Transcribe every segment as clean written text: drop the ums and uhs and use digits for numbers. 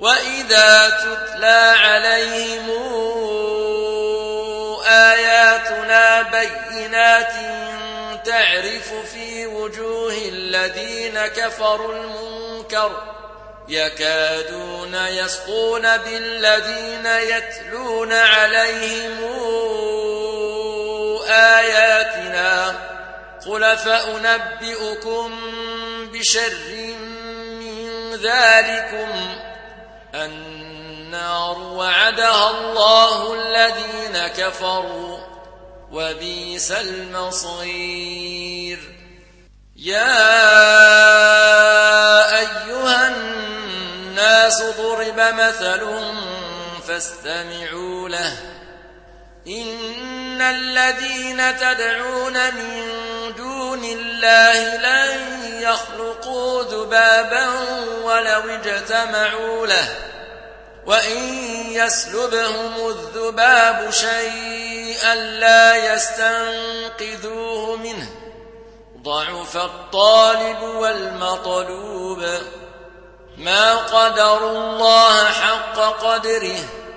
وإذا تتلى عليهم آياتنا بينات تعرف في وجوه الذين كفروا المنكر يكادون يسطون بالذين يتلون عليهم آياتنا قل فأنبئكم بشر من ذلكم النار وعدها الله الذين كفروا وبئس المصير. يا أيها الناس ضرب مثل فاستمعوا له إن الذين تدعون من دون الله لن يخلقوا ذبابا ولو اجتمعوا له وإن يسلبهم الذباب شيئا لا يستنقذوه منه ضعف الطالب والمطلوب ما قدروا الله حق قدره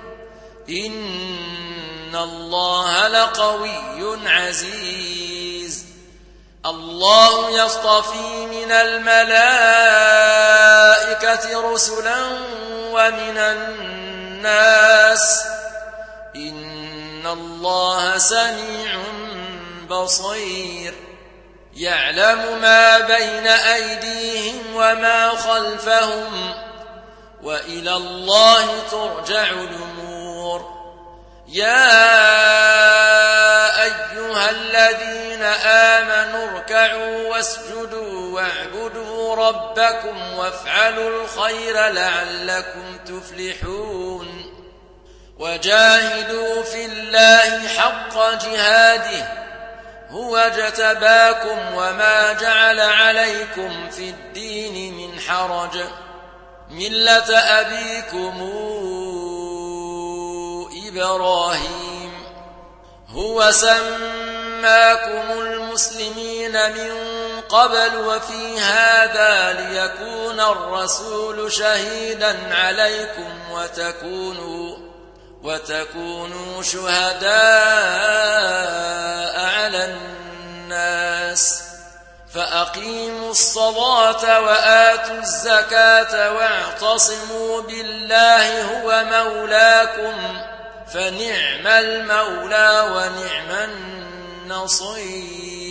إن الله لقوي عزيز. الله يصطفي من الملائكة رسلا ومن الناس إن الله سميع بصير يعلم ما بين أيديهم وما خلفهم وإلى الله ترجع الأمور. يا أيها الذين آمنوا اركعوا واسجدوا واعبدوا ربكم وافعلوا الخير لعلكم تفلحون وجاهدوا في الله حق جهاده هو اجتباكم وما جعل عليكم في الدين من حرج ملة أبيكم إبراهيم هو سماكم المسلمين من قبل وفي هذا ليكون الرسول شهيدا عليكم وتكونوا شهداء على الناس فأقيموا الصلاة وآتوا الزكاة واعتصموا بالله هو مولاكم فنعم المولى ونعم النصير.